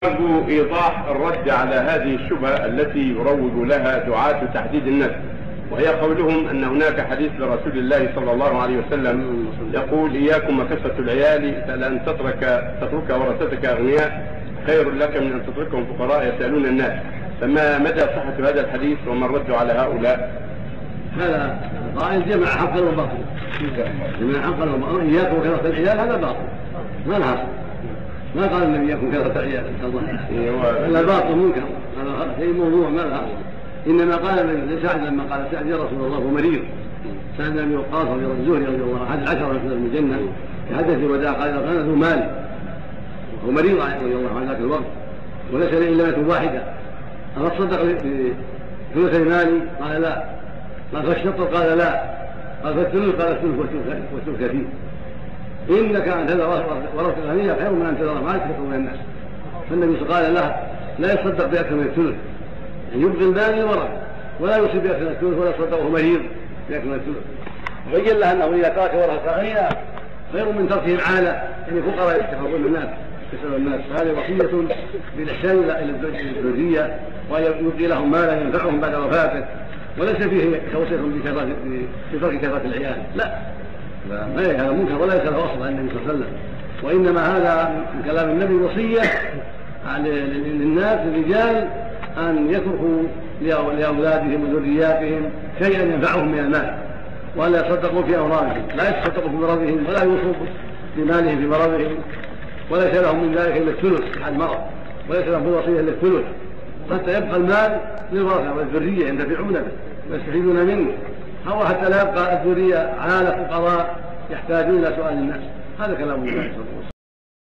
أرجو إيضاح الرد على هذه الشبهة التي يروج لها دعاة تحديد النسل، وهي قولهم أن هناك حديث لرسول الله صلى الله عليه وسلم يقول: إياكم وكثرة العيال، فلأن تترك ورثتك أغنياء خير لك من أن تتركهم فقراء يسألون الناس. فما مدى صحة هذا الحديث وما الرد على هؤلاء؟ هذا قائل جمع حقا وباطلا، جمع حقا وباطلا. إياكم وكثرة العيال هذا باطل، ما لها أصل. ما قال النبي إياكم كثرة العيال، هذا باطل منكر، هذا شيء موضوع ما لها أصل. إنما قال لسعد لما قال سعد: يا رسول الله هو مريض. سعد بن أبي وقاص الزهري رضي الله عنه أحد العشرة من الجنة في حدث الوداع قال: أنا ذو مال، وهو مريض رضي الله عنه ذاك الوقت، وليس لي إلا بنت واحدة، أفصدق بثلثي مالي؟ قال لا. قال: فالشطر؟ قال لا. قال: فالثلث؟ قال: الثلث والثلث كثير. إنك أن تذر ورثة الغنية خير من أن تذر مالك تكون من الناس. فالنبي قال له: لا يصدق بأكثر من الثلث، يعني يبقي المال للورثة، ولا يصيب بأكثر من الثلث، ولا يصدق وهو مريض بأكثر من الثلث. وبين له أنه إذا ترك ورثة غنية خير من تركهم عالة، يعني فقراء يتخذون الناس يسأل الناس. فهذه وصية بالإحسان إلى الذرية، ويبقي لهم مالا ينفعهم بعد وفاته، وليس فيه توصية بترك كثرة العيال، لا، هذا منكر ولا يسأل أصل عن النبي صلى الله عليه وسلم. وإنما هذا من كلام النبي وصية للناس الرجال أن يتركوا لأولادهم وذرياتهم شيئا ينفعهم من المال، ولا يصدقوا في أمرارهم، لا يتصدقوا في مرضهم، ولا يوصوا بمالهم في مرضهم، وليس لهم من ذلك إلا الثلث حال المرض، وليس لهم الوصية إلا الثلث، حتى يبقى المال للورثة والذرية ينتفعون به ويستفيدون منه، أو حتى لا يبقى الذرية عالة فقراء يحتاجون إلى سؤال الناس. هذا كلام الله.